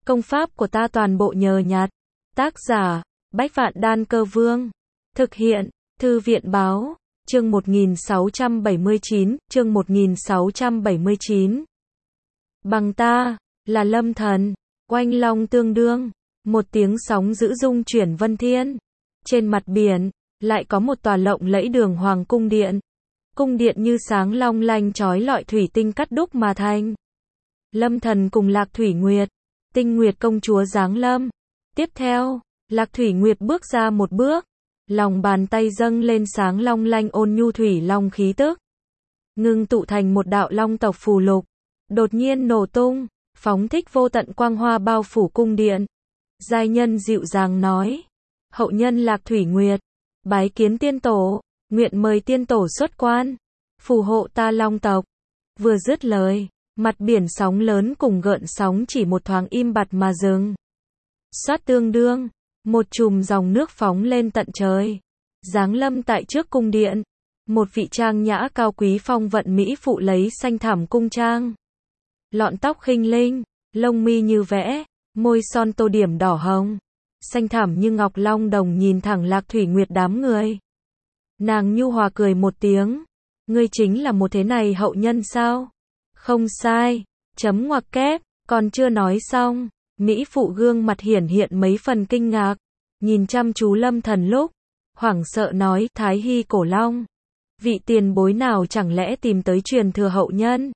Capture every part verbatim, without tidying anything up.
Công pháp của ta toàn bộ nhờ nhặt. Tác giả, Bách Vạn Đan Cơ Vương. Thực hiện, Thư viện Báo. Chương một nghìn sáu trăm bảy mươi chín, chương một nghìn sáu trăm bảy mươi chín. Bằng ta, là Lâm Thần, oanh long tương đương, một tiếng sóng dữ rung chuyển vân thiên. Trên mặt biển, lại có một tòa lộng lẫy đường hoàng cung điện. Cung điện như sáng long lanh chói lọi thủy tinh cắt đúc mà thành. Lâm Thần cùng Lạc Thủy Nguyệt, Tinh Nguyệt công chúa giáng lâm. Tiếp theo, Lạc Thủy Nguyệt bước ra một bước, lòng bàn tay dâng lên sáng long lanh ôn nhu thủy long khí tức, ngưng tụ thành một đạo long tộc phù lục, đột nhiên nổ tung, phóng thích vô tận quang hoa bao phủ cung điện. Giai nhân dịu dàng nói: "Hậu nhân Lạc Thủy Nguyệt, bái kiến tiên tổ, nguyện mời tiên tổ xuất quan, phù hộ ta long tộc." Vừa dứt lời, mặt biển sóng lớn cùng gợn sóng chỉ một thoáng im bặt mà dừng. Xoát tương đương, một chùm dòng nước phóng lên tận trời, giáng lâm tại trước cung điện. Một vị trang nhã cao quý phong vận mỹ phụ lấy xanh thảm cung trang, lọn tóc khinh linh, lông mi như vẽ, môi son tô điểm đỏ hồng, xanh thảm như ngọc long đồng nhìn thẳng Lạc Thủy Nguyệt đám người. Nàng nhu hòa cười một tiếng: "Ngươi chính là một thế này hậu nhân sao?" "Không sai." Chấm ngoặc kép, còn chưa nói xong, mỹ phụ gương mặt hiển hiện mấy phần kinh ngạc, nhìn chăm chú Lâm Thần lúc, hoảng sợ nói: "Thái Hy Cổ Long, vị tiền bối nào chẳng lẽ tìm tới truyền thừa hậu nhân?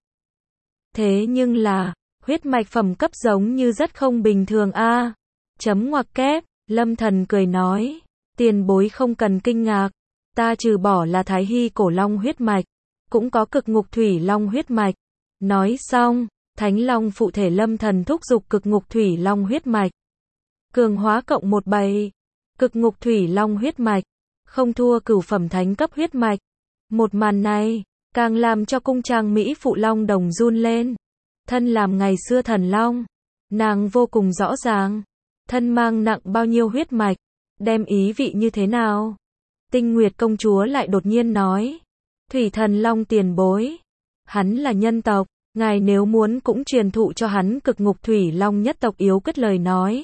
Thế nhưng là, huyết mạch phẩm cấp giống như rất không bình thường a." À. Chấm ngoặc kép, Lâm Thần cười nói: "Tiền bối không cần kinh ngạc, ta trừ bỏ là Thái Hy Cổ Long huyết mạch, cũng có Cực Ngục Thủy Long huyết mạch." Nói xong, Thánh Long phụ thể Lâm Thần thúc giục Cực Ngục Thủy Long huyết mạch. Cường hóa cộng một bảy, Cực Ngục Thủy Long huyết mạch, không thua cửu phẩm thánh cấp huyết mạch. Một màn này, càng làm cho cung trang mỹ phụ long đồng run lên. Thân làm ngày xưa thần long, nàng vô cùng rõ ràng, thân mang nặng bao nhiêu huyết mạch, đem ý vị như thế nào. Tinh Nguyệt công chúa lại đột nhiên nói: "Thủy thần long tiền bối, hắn là nhân tộc, ngài nếu muốn cũng truyền thụ cho hắn Cực Ngục Thủy Long nhất tộc yếu kết lời nói."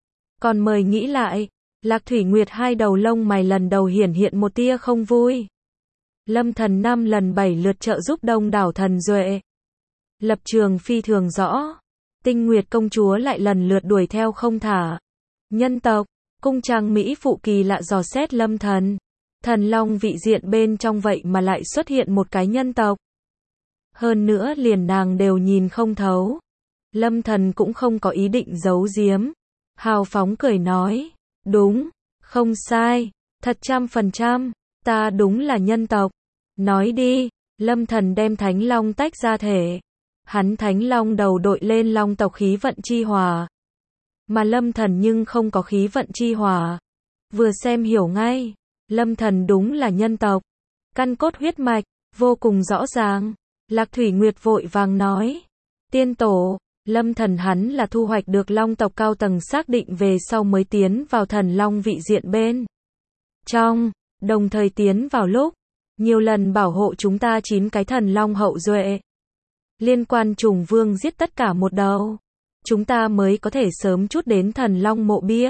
Còn mời nghĩ lại. Lạc Thủy Nguyệt hai đầu lông mày lần đầu hiển hiện một tia không vui. Lâm Thần năm lần bảy lượt trợ giúp đông đảo thần duệ, lập trường phi thường rõ. Tinh Nguyệt công chúa lại lần lượt đuổi theo không thả. Nhân tộc, cung trang mỹ phụ kỳ lạ dò xét Lâm Thần. Thần long vị diện bên trong vậy mà lại xuất hiện một cái nhân tộc. Hơn nữa liền nàng đều nhìn không thấu. Lâm Thần cũng không có ý định giấu giếm, hào phóng cười nói: "Đúng, không sai, thật trăm phần trăm, ta đúng là nhân tộc." "Nói đi." Lâm Thần đem Thánh Long tách ra thể. Hắn Thánh Long đầu đội lên long tộc khí vận chi hỏa. Mà Lâm Thần nhưng không có khí vận chi hỏa. Vừa xem hiểu ngay, Lâm Thần đúng là nhân tộc. Căn cốt huyết mạch, vô cùng rõ ràng. Lạc Thủy Nguyệt vội vàng nói: "Tiên tổ." Lâm Thần hắn là thu hoạch được long tộc cao tầng xác định về sau mới tiến vào thần long vị diện bên trong, đồng thời tiến vào lúc nhiều lần bảo hộ chúng ta chín cái thần long hậu duệ. Liên quan trùng vương giết tất cả một đầu, chúng ta mới có thể sớm chút đến thần long mộ bia.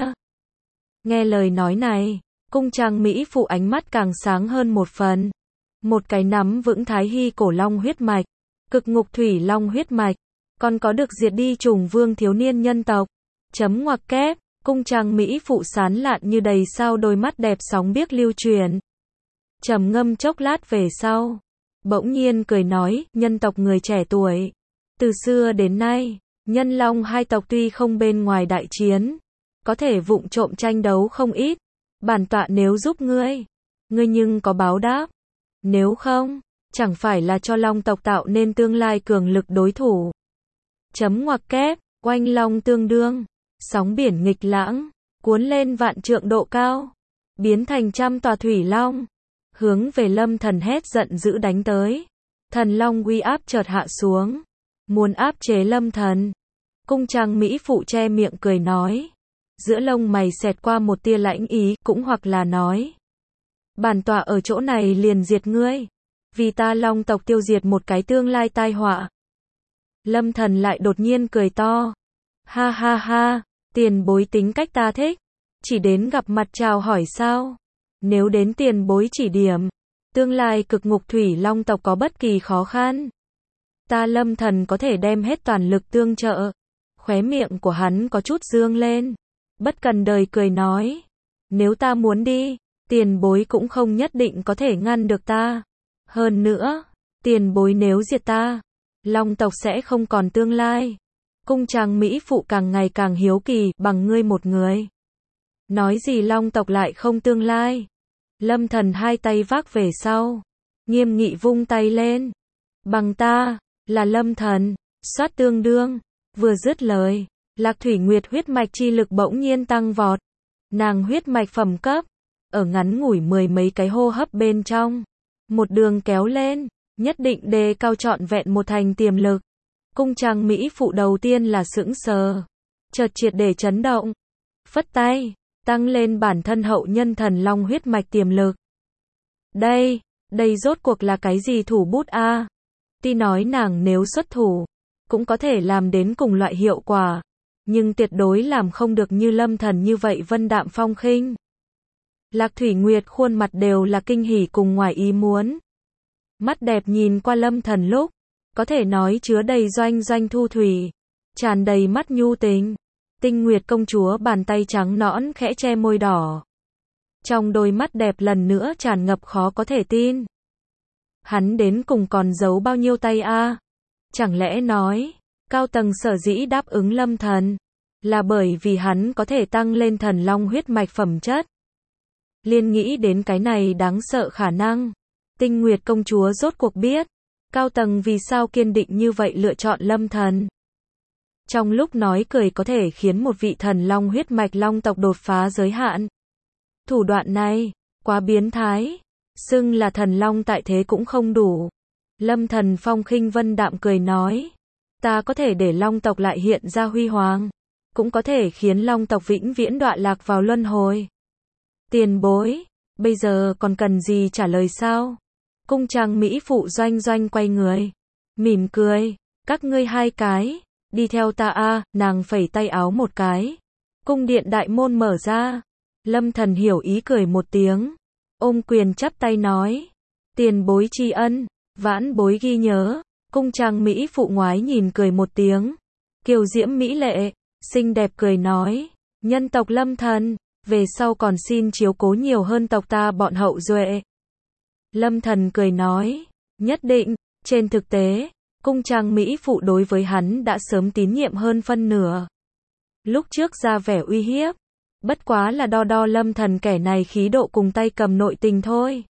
Nghe lời nói này, cung trang mỹ phụ ánh mắt càng sáng hơn một phần. Một cái nắm vững Thái Hy Cổ Long huyết mạch, Cực Ngục Thủy Long huyết mạch, còn có được diệt đi trùng vương thiếu niên nhân tộc. Chấm ngoặc kép, cung trang mỹ phụ sán lạn như đầy sao đôi mắt đẹp sóng biếc lưu truyền. Trầm ngâm chốc lát về sau, bỗng nhiên cười nói: "Nhân tộc người trẻ tuổi, từ xưa đến nay, nhân long hai tộc tuy không bên ngoài đại chiến, có thể vụng trộm tranh đấu không ít. Bản tọa nếu giúp ngươi, ngươi nhưng có báo đáp. Nếu không, chẳng phải là cho long tộc tạo nên tương lai cường lực đối thủ." Chấm ngoặc kép, oanh long tương đương, sóng biển nghịch lãng, cuốn lên vạn trượng độ cao, biến thành trăm tòa thủy long, hướng về Lâm Thần hét giận dữ đánh tới. Thần long uy áp chợt hạ xuống, muốn áp chế Lâm Thần. Cung trang mỹ phụ che miệng cười nói, giữa lông mày xẹt qua một tia lãnh ý, cũng hoặc là nói: "Bản tọa ở chỗ này liền diệt ngươi, vì ta long tộc tiêu diệt một cái tương lai tai họa." Lâm Thần lại đột nhiên cười to. Ha ha ha, tiền bối tính cách ta thích. Chỉ đến gặp mặt chào hỏi sao? Nếu đến tiền bối chỉ điểm, tương lai cực ngục thủy long tộc có bất kỳ khó khăn, ta Lâm Thần có thể đem hết toàn lực tương trợ. Khóe miệng của hắn có chút dương lên. Bất cần đời cười nói. Nếu ta muốn đi, tiền bối cũng không nhất định có thể ngăn được ta. Hơn nữa, tiền bối nếu diệt ta, long tộc sẽ không còn tương lai. Cung trang Mỹ phụ càng ngày càng hiếu kỳ, bằng ngươi một người. Nói gì long tộc lại không tương lai? Lâm Thần hai tay vác về sau, nghiêm nghị vung tay lên. Bằng ta, là Lâm Thần, xoát tương đương. Vừa dứt lời, Lạc Thủy Nguyệt huyết mạch chi lực bỗng nhiên tăng vọt. Nàng huyết mạch phẩm cấp, ở ngắn ngủi mười mấy cái hô hấp bên trong, một đường kéo lên, nhất định đề cao trọn vẹn một thành tiềm lực. Cung trang Mỹ phụ đầu tiên là sững sờ, chợt triệt để chấn động, phất tay, tăng lên bản thân hậu nhân thần long huyết mạch tiềm lực. Đây, đây rốt cuộc là cái gì thủ bút a? Tuy nói nàng nếu xuất thủ, cũng có thể làm đến cùng loại hiệu quả, nhưng tuyệt đối làm không được như Lâm Thần như vậy vân đạm phong khinh. Lạc Thủy Nguyệt khuôn mặt đều là kinh hỉ cùng ngoài ý muốn. Mắt đẹp nhìn qua Lâm Thần lúc, có thể nói chứa đầy doanh doanh thu thủy, tràn đầy mắt nhu tình. Tinh Nguyệt công chúa bàn tay trắng nõn khẽ che môi đỏ. Trong đôi mắt đẹp lần nữa tràn ngập khó có thể tin. Hắn đến cùng còn giấu bao nhiêu tay a? Chẳng lẽ nói, cao tầng sở dĩ đáp ứng Lâm Thần, là bởi vì hắn có thể tăng lên thần long huyết mạch phẩm chất. Liên nghĩ đến cái này đáng sợ khả năng, Tinh Nguyệt công chúa rốt cuộc biết, cao tầng vì sao kiên định như vậy lựa chọn Lâm Thần. Trong lúc nói cười có thể khiến một vị thần long huyết mạch long tộc đột phá giới hạn. Thủ đoạn này, quá biến thái, xưng là thần long tại thế cũng không đủ. Lâm Thần phong khinh vân đạm cười nói, ta có thể để long tộc lại hiện ra huy hoàng, cũng có thể khiến long tộc vĩnh viễn đọa lạc vào luân hồi. Tiền bối, bây giờ còn cần gì trả lời sao? Cung trang Mỹ phụ doanh doanh quay người, mỉm cười, các ngươi hai cái, đi theo ta a. Nàng phẩy tay áo một cái, cung điện đại môn mở ra. Lâm Thần hiểu ý cười một tiếng, ôm quyền chắp tay nói, tiền bối tri ân, vãn bối ghi nhớ. Cung trang Mỹ phụ ngoái nhìn cười một tiếng, kiều diễm mỹ lệ, xinh đẹp cười nói, nhân tộc Lâm Thần, về sau còn xin chiếu cố nhiều hơn tộc ta bọn hậu duệ. Lâm Thần cười nói, nhất định. Trên thực tế, cung trang Mỹ phụ đối với hắn đã sớm tín nhiệm hơn phân nửa. Lúc trước ra vẻ uy hiếp, bất quá là đo đo Lâm Thần kẻ này khí độ cùng tay cầm nội tình thôi.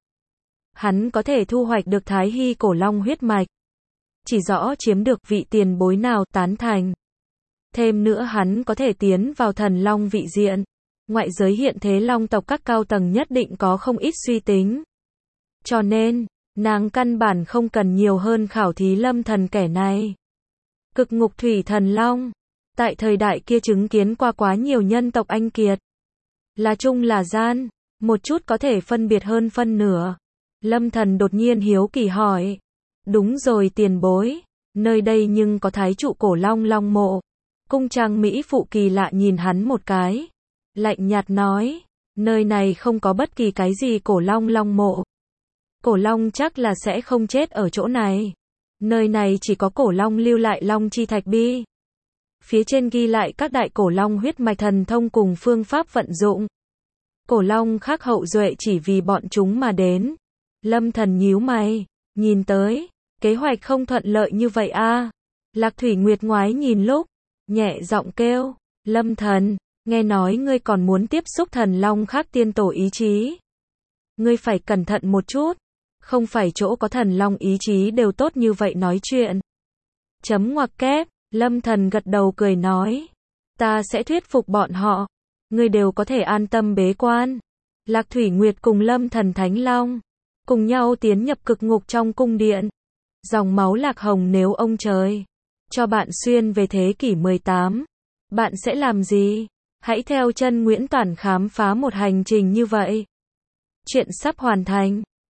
Hắn có thể thu hoạch được Thái Hy cổ long huyết mạch, chỉ rõ chiếm được vị tiền bối nào tán thành. Thêm nữa hắn có thể tiến vào thần long vị diện. Ngoại giới hiện thế long tộc các cao tầng nhất định có không ít suy tính. Cho nên, nàng căn bản không cần nhiều hơn khảo thí Lâm Thần kẻ này. Cực ngục thủy thần long, tại thời đại kia chứng kiến qua quá nhiều nhân tộc anh kiệt. Là trung là gian, một chút có thể phân biệt hơn phân nửa. Lâm Thần đột nhiên hiếu kỳ hỏi, đúng rồi tiền bối, nơi đây nhưng có thái trụ cổ long long mộ. Cung trang Mỹ phụ kỳ lạ nhìn hắn một cái, lạnh nhạt nói, nơi này không có bất kỳ cái gì cổ long long mộ. Cổ long chắc là sẽ không chết ở chỗ này. Nơi này chỉ có cổ long lưu lại long chi thạch bi. Phía trên ghi lại các đại cổ long huyết mạch thần thông cùng phương pháp vận dụng. Cổ long khác hậu duệ chỉ vì bọn chúng mà đến. Lâm Thần nhíu mày, nhìn tới, kế hoạch không thuận lợi như vậy a. Lạc Thủy Nguyệt ngoái nhìn lúc, nhẹ giọng kêu, Lâm Thần, nghe nói ngươi còn muốn tiếp xúc thần long khác tiên tổ ý chí. Ngươi phải cẩn thận một chút, không phải chỗ có thần long ý chí đều tốt như vậy nói chuyện. Chấm ngoặc kép, Lâm Thần gật đầu cười nói, ta sẽ thuyết phục bọn họ, ngươi đều có thể an tâm bế quan. Lạc Thủy Nguyệt cùng Lâm Thần Thánh Long, cùng nhau tiến nhập cực ngục trong cung điện. Dòng máu lạc hồng nếu ông trời cho bạn xuyên về thế kỷ mười tám, bạn sẽ làm gì? Hãy theo chân Nguyễn Toản khám phá một hành trình như vậy. Chuyện sắp hoàn thành.